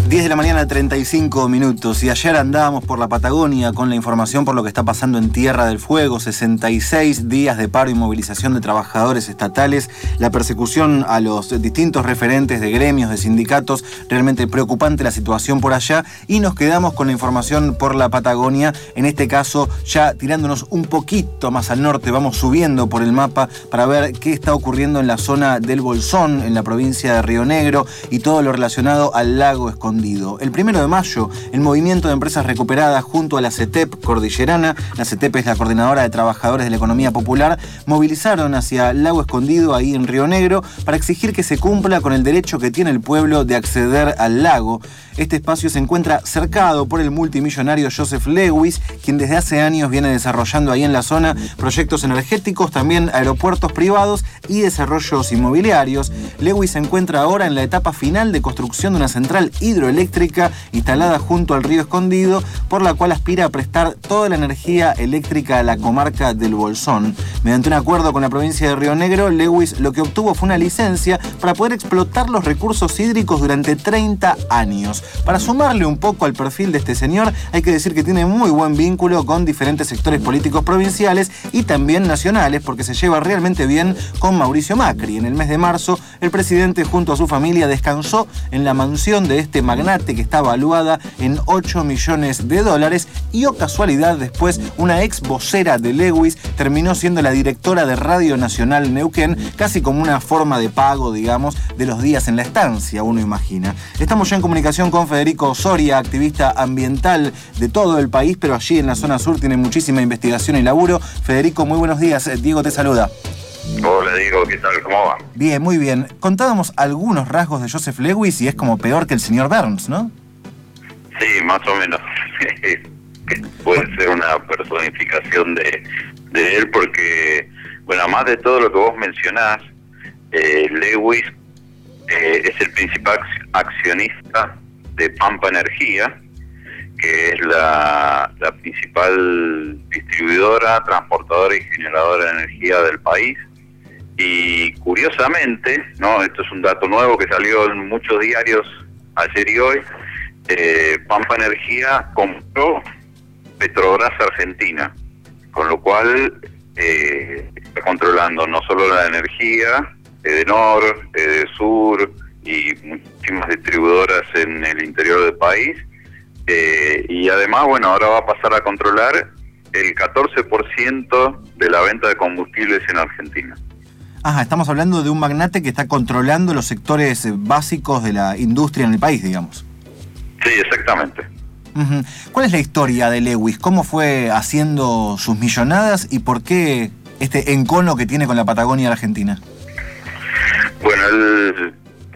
10 de la mañana, 35 minutos. Y ayer andábamos por la Patagonia con la información por lo que está pasando en Tierra del Fuego. 66 días de paro y movilización de trabajadores estatales. La persecución a los distintos referentes de gremios, de sindicatos. Realmente preocupante la situación por allá. Y nos quedamos con la información por la Patagonia. En este caso, ya tirándonos un poquito más al norte. Vamos subiendo por el mapa para ver qué está ocurriendo en la zona del Bolsón, en la provincia de Río Negro. Y todo lo relacionado al lago Escondido. El 1 de mayo, el Movimiento de Empresas Recuperadas junto a la CETEP Cordillerana, la CETEP es la Coordinadora de Trabajadores de la Economía Popular, movilizaron hacia el lago Escondido, ahí en Río Negro, para exigir que se cumpla con el derecho que tiene el pueblo de acceder al lago. Este espacio se encuentra cercado por el multimillonario Joseph Lewis, quien desde hace años viene desarrollando ahí en la zona proyectos energéticos, también aeropuertos privados y desarrollos inmobiliarios. Lewis se encuentra ahora en la etapa final de construcción de una central hidroeléctrica instalada junto al río Escondido, por la cual aspira a prestar toda la energía eléctrica a la comarca del Bolsón. Mediante un acuerdo con la provincia de Río Negro, Lewis lo que obtuvo fue una licencia para poder explotar los recursos hídricos durante 30 años. Para sumarle un poco al perfil de este señor, hay que decir que tiene muy buen vínculo con diferentes sectores políticos provinciales y también nacionales, porque se lleva realmente bien con Mauricio Macri. En el mes de marzo, el presidente junto a su familia descansó en la mansión de este magnate que está valuada en $8 millones y, oh casualidad, después una ex vocera de Lewis terminó siendo la directora de Radio Nacional Neuquén, casi como una forma de pago, digamos, de los días en la estancia, uno imagina. Estamos ya en comunicación con Federico Soria, activista ambiental de todo el país, pero allí en la zona sur tiene muchísima investigación y laburo. Federico, muy buenos días. Diego te saluda. Hola Diego, ¿qué tal? ¿Cómo va? Bien, muy bien. Contábamos algunos rasgos de Joseph Lewis y es como peor que el señor Burns, ¿no? Sí, más o menos. Puede ser una personificación de él porque, bueno, además de todo lo que vos mencionás, Lewis es el principal accionista de Pampa Energía, que es la principal distribuidora, transportadora y generadora de energía del país. Y curiosamente, ¿no? Esto es un dato nuevo que salió en muchos diarios ayer y hoy, Pampa Energía compró Petrobras Argentina, con lo cual está controlando no solo la energía, Edenor, Edesur y muchísimas distribuidoras en el interior del país, y además, bueno, ahora va a pasar a controlar el 14% de la venta de combustibles en Argentina. Ajá, estamos hablando de un magnate que está controlando los sectores básicos de la industria en el país, digamos. Sí, exactamente. Uh-huh. ¿Cuál es la historia de Lewis? ¿Cómo fue haciendo sus millonadas y por qué este encono que tiene con la Patagonia Argentina? Bueno, él,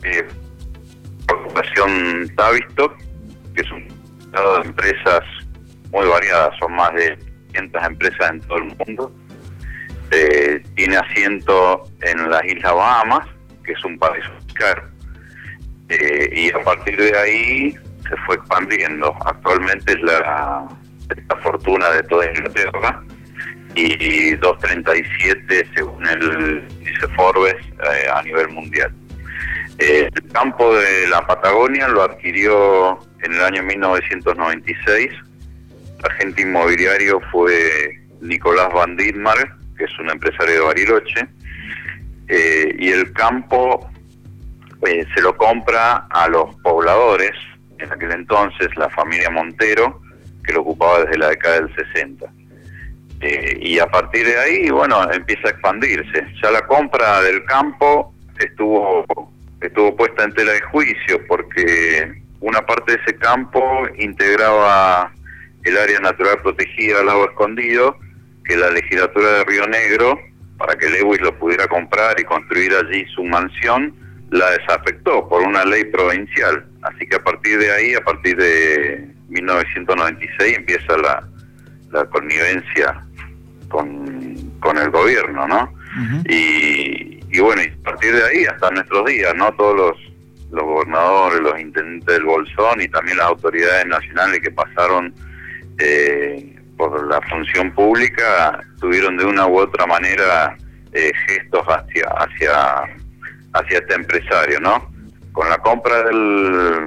Ocupación Tavistock, que es un estado de empresas muy variadas, son más de 500 empresas en todo el mundo. Tiene asiento en las Islas Bahamas, que es un paraíso fiscal, y a partir de ahí se fue expandiendo. Actualmente es la fortuna de toda Inglaterra y 237 según el dice Forbes a nivel mundial. El campo de la Patagonia lo adquirió en el año 1996. El agente inmobiliario fue Nicolás Van Dittmar, que es un empresario de Bariloche, y el campo se lo compra a los pobladores, en aquel entonces la familia Montero, que lo ocupaba desde la década del 60. Y a partir de ahí, bueno, empieza a expandirse. Ya la compra del campo estuvo puesta en tela de juicio, porque una parte de ese campo integraba el área natural protegida del lago Escondido, que la legislatura de Río Negro, para que Lewis lo pudiera comprar y construir allí su mansión, la desafectó por una ley provincial. Así que a partir de ahí, a partir de 1996, empieza la connivencia con el gobierno, ¿no? Uh-huh. Y bueno, y a partir de ahí hasta nuestros días, ¿no? Todos los gobernadores, los intendentes del Bolsón y también las autoridades nacionales que pasaron por la función pública tuvieron de una u otra manera gestos hacia este empresario, ¿no? Con la compra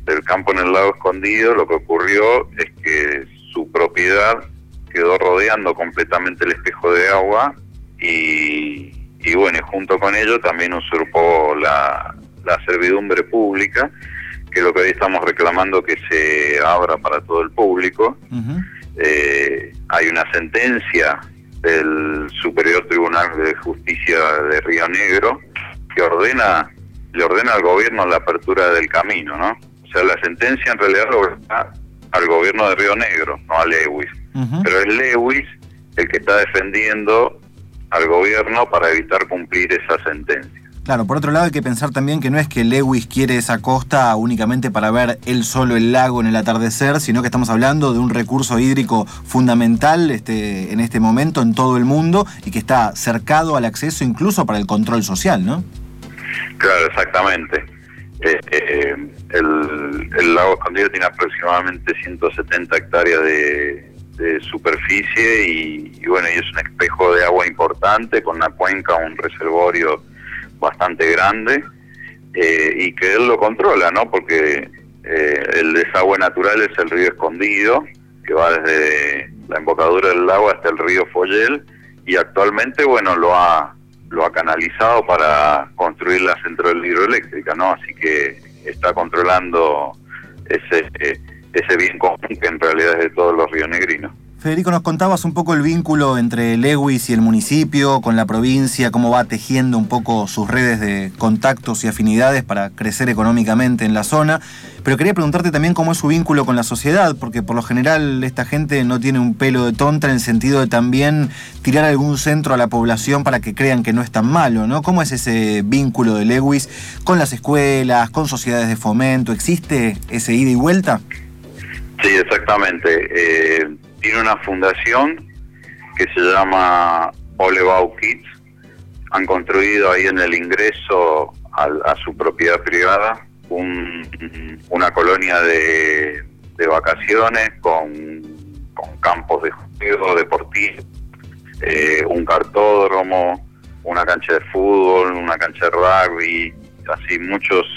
del campo en el lago Escondido, lo que ocurrió es que su propiedad quedó rodeando completamente el espejo de agua y bueno, junto con ello también usurpó la servidumbre pública, que es lo que hoy estamos reclamando que se abra para todo el público. Uh-huh. Hay una sentencia del Superior Tribunal de Justicia de Río Negro que le ordena al gobierno la apertura del camino, ¿no? O sea, la sentencia en realidad lo ordena al gobierno de Río Negro, no a Lewis. Uh-huh. Pero es Lewis el que está defendiendo al gobierno para evitar cumplir esa sentencia. Claro, por otro lado hay que pensar también que no es que Lewis quiere esa costa únicamente para ver él solo el lago en el atardecer, sino que estamos hablando de un recurso hídrico fundamental en este momento en todo el mundo y que está cercado al acceso incluso para el control social, ¿no? Claro, exactamente. El lago Escondido tiene aproximadamente 170 hectáreas de superficie y bueno, y es un espejo de agua importante con una cuenca, un reservorio bastante grande, y que él lo controla, ¿no? Porque el desagüe natural es el río Escondido, que va desde la embocadura del lago hasta el río Follel, y actualmente, bueno, lo ha canalizado para construir la central hidroeléctrica, ¿no? Así que está controlando ese bien común que en realidad es de todos los rionegrinos. Federico, nos contabas un poco el vínculo entre Lewis y el municipio, con la provincia, cómo va tejiendo un poco sus redes de contactos y afinidades para crecer económicamente en la zona, pero quería preguntarte también cómo es su vínculo con la sociedad, porque por lo general esta gente no tiene un pelo de tonta en el sentido de también tirar algún centro a la población para que crean que no es tan malo, ¿no? ¿Cómo es ese vínculo de Lewis con las escuelas, con sociedades de fomento? ¿Existe ese ida y vuelta? Sí, exactamente. Tiene una fundación que se llama Olebau Kids. Han construido ahí en el ingreso a su propiedad privada una colonia de vacaciones con campos de juego deportivos, un cartódromo, una cancha de fútbol, una cancha de rugby, así muchos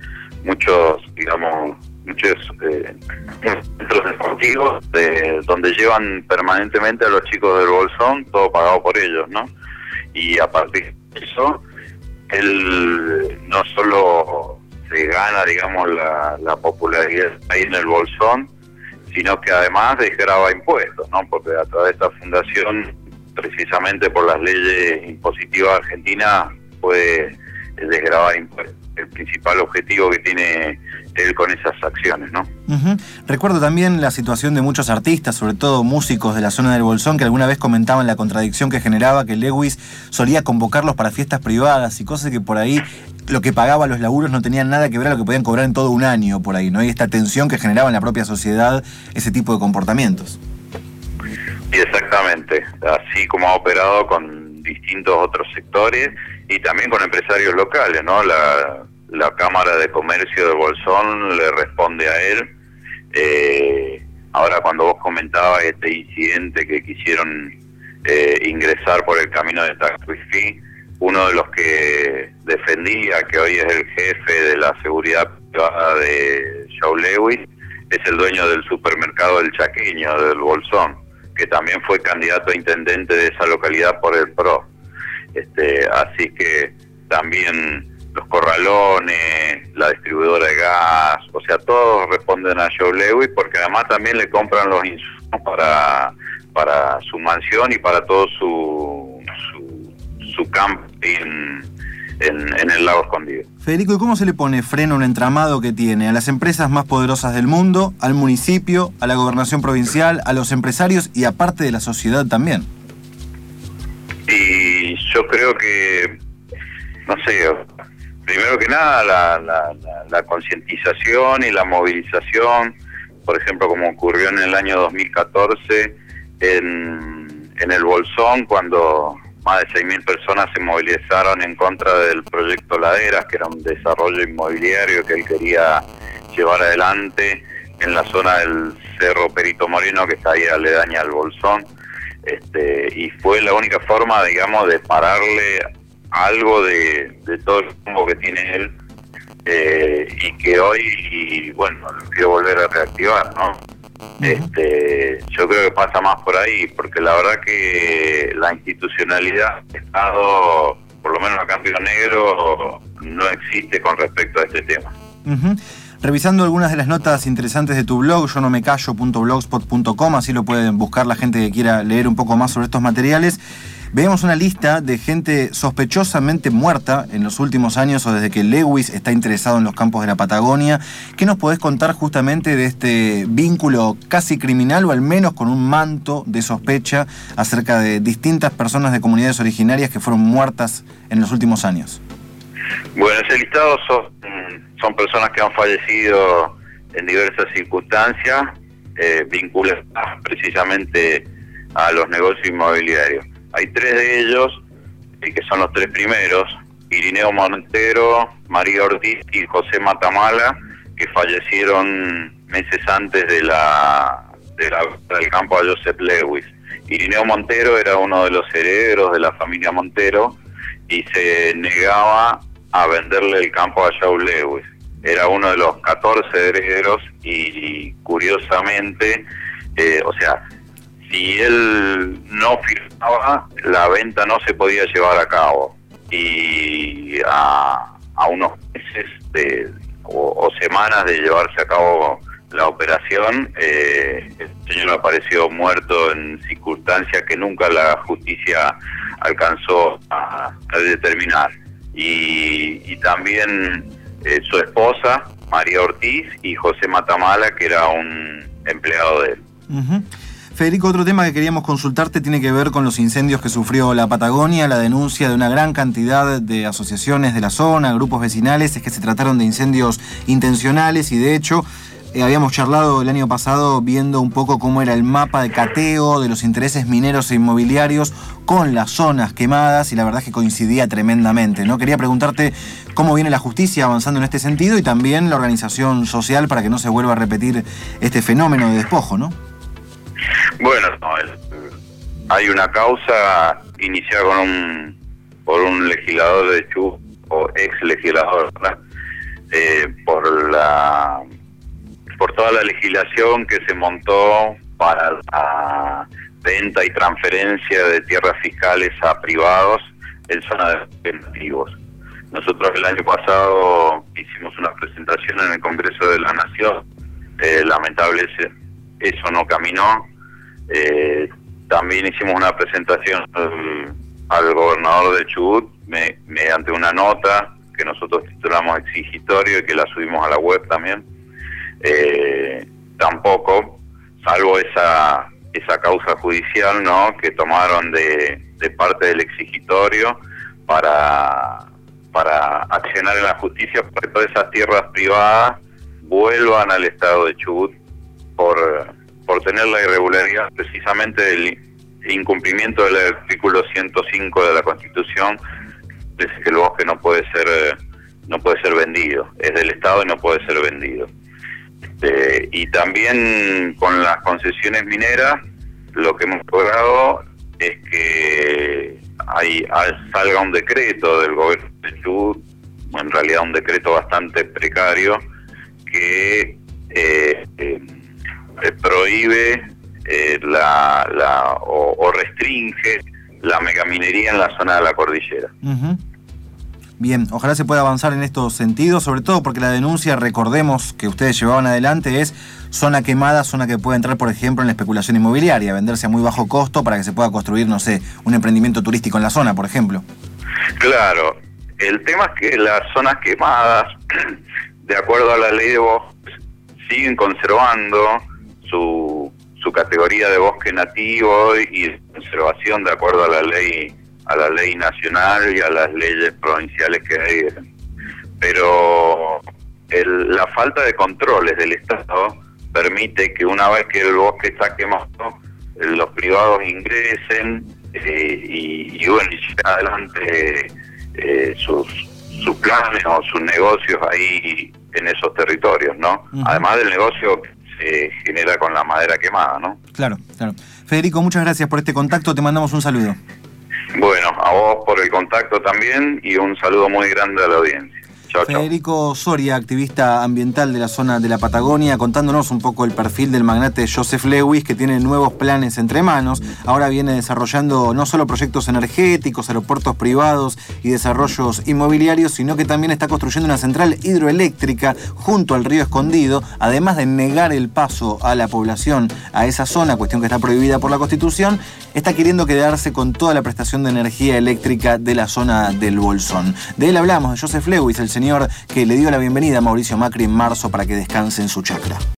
centros deportivos donde llevan permanentemente a los chicos del Bolsón, todo pagado por ellos, ¿no? Y a partir de eso, él no solo se gana, digamos, la popularidad ahí en el Bolsón, sino que además desgrava impuestos, ¿no? Porque a través de esta fundación, precisamente por las leyes impositivas argentinas, puede desgravar impuestos. El principal objetivo que tiene él con esas acciones, ¿no? Uh-huh. Recuerdo también la situación de muchos artistas, sobre todo músicos de la zona del Bolsón, que alguna vez comentaban la contradicción que generaba que Lewis solía convocarlos para fiestas privadas y cosas que por ahí lo que pagaba los laburos no tenían nada que ver a lo que podían cobrar en todo un año por ahí, ¿no? Y esta tensión que generaba en la propia sociedad ese tipo de comportamientos. Sí, exactamente. Así como ha operado con distintos otros sectores y también con empresarios locales, ¿no? La Cámara de Comercio de Bolsón le responde a él. Ahora, cuando vos comentabas este incidente que quisieron ingresar por el camino de Tacuifí, uno de los que defendía, que hoy es el jefe de la seguridad privada de Joe Lewis, es el dueño del supermercado El Chaqueño, del Bolsón, que también fue candidato a intendente de esa localidad por el PRO. Así que también los corralones, la distribuidora de gas, o sea, todos responden a Joe Lewis porque además también le compran los insumos para su mansión y para todo su camping en el lago Escondido. Federico, ¿y cómo se le pone freno a un entramado que tiene a las empresas más poderosas del mundo, al municipio, a la gobernación provincial, a los empresarios y aparte de la sociedad también? Y yo creo que, no sé, primero que nada la concientización y la movilización, por ejemplo, como ocurrió en el año 2014 en el Bolsón, cuando más de 6.000 personas se movilizaron en contra del proyecto Laderas, que era un desarrollo inmobiliario que él quería llevar adelante en la zona del Cerro Perito Moreno, que está ahí aledaña al Bolsón. Y fue la única forma, digamos, de pararle algo de todo el rumbo que tiene él y que hoy, bueno, lo quiero volver a reactivar, ¿no? Yo creo que pasa más por ahí, porque la verdad que la institucionalidad del Estado, por lo menos acá en Río Negro, no existe con respecto a este tema. Revisando algunas de las notas interesantes de tu blog, yonomecallo.blogspot.com, así lo pueden buscar la gente que quiera leer un poco más sobre estos materiales. Vemos una lista de gente sospechosamente muerta en los últimos años o desde que Lewis está interesado en los campos de la Patagonia. ¿Qué nos podés contar justamente de este vínculo casi criminal o al menos con un manto de sospecha acerca de distintas personas de comunidades originarias que fueron muertas en los últimos años? Bueno, ese listado son personas que han fallecido en diversas circunstancias vinculadas precisamente a los negocios inmobiliarios. Hay 3 de ellos, que son los 3 primeros, Irineo Montero, María Ortiz y José Matamala, que fallecieron meses antes del campo a Joseph Lewis. Irineo Montero era uno de los herederos de la familia Montero y se negaba a venderle el campo a Joe Lewis. Era uno de los 14 herederos y curiosamente, si él no firmaba, la venta no se podía llevar a cabo. Y a unos meses o semanas de llevarse a cabo la operación, el señor apareció muerto en circunstancias que nunca la justicia alcanzó a determinar. Y también su esposa, María Ortiz, y José Matamala, que era un empleado de él. Federico, otro tema que queríamos consultarte tiene que ver con los incendios que sufrió la Patagonia. La denuncia de una gran cantidad de asociaciones de la zona, grupos vecinales, es que se trataron de incendios intencionales y de hecho habíamos charlado el año pasado viendo un poco cómo era el mapa de cateo de los intereses mineros e inmobiliarios con las zonas quemadas y la verdad es que coincidía tremendamente, ¿no? Quería preguntarte cómo viene la justicia avanzando en este sentido y también la organización social para que no se vuelva a repetir este fenómeno de despojo, ¿no? Bueno, hay una causa iniciada por un legislador de Chubut, o ex legislador, por toda la legislación que se montó para la venta y transferencia de tierras fiscales a privados en zona de nativos. Nosotros el año pasado hicimos una presentación en el Congreso de la Nación, lamentablemente eso no caminó. También hicimos una presentación al gobernador de Chubut mediante una nota que nosotros titulamos exigitorio y que la subimos a la web también. Tampoco, salvo esa causa judicial, ¿no?, que tomaron de parte del exigitorio para accionar en la justicia para que todas esas tierras privadas vuelvan al estado de Chubut por tener la irregularidad precisamente del incumplimiento del artículo 105 de la Constitución, dice que el bosque no puede ser vendido, es del Estado y no puede ser vendido. Y también con las concesiones mineras, lo que hemos logrado es que salga un decreto del gobierno de Chubut, en realidad un decreto bastante precario, que prohíbe o restringe la megaminería en la zona de la cordillera. Bien, ojalá se pueda avanzar en estos sentidos, sobre todo porque la denuncia, recordemos, que ustedes llevaban adelante es zona quemada, zona que puede entrar, por ejemplo, en la especulación inmobiliaria, venderse a muy bajo costo para que se pueda construir, no sé, un emprendimiento turístico en la zona, por ejemplo. Claro, el tema es que las zonas quemadas, de acuerdo a la ley de bosques, siguen conservando su categoría de bosque nativo y de conservación de acuerdo a la ley nacional y a las leyes provinciales que hay. Pero la falta de controles del Estado permite que una vez que el bosque está quemado, los privados ingresen y bueno, y lleven adelante sus planes o sus negocios ahí en esos territorios, ¿no? Además del negocio que se genera con la madera quemada, ¿no? Claro, claro. Federico, muchas gracias por este contacto, te mandamos un saludo. Bueno, a vos por el contacto también y un saludo muy grande a la audiencia. Chao, Federico Soria, activista ambiental de la zona de la Patagonia, contándonos un poco el perfil del magnate Joseph Lewis, que tiene nuevos planes entre manos. Ahora viene desarrollando no solo proyectos energéticos, aeropuertos privados y desarrollos inmobiliarios, sino que también está construyendo una central hidroeléctrica junto al río Escondido, además de negar el paso a la población a esa zona, cuestión que está prohibida por la Constitución. Está queriendo quedarse con toda la prestación de energía eléctrica de la zona del Bolsón. De él hablamos, de Joseph Lewis, el señor que le dio la bienvenida a Mauricio Macri en marzo para que descanse en su chacra.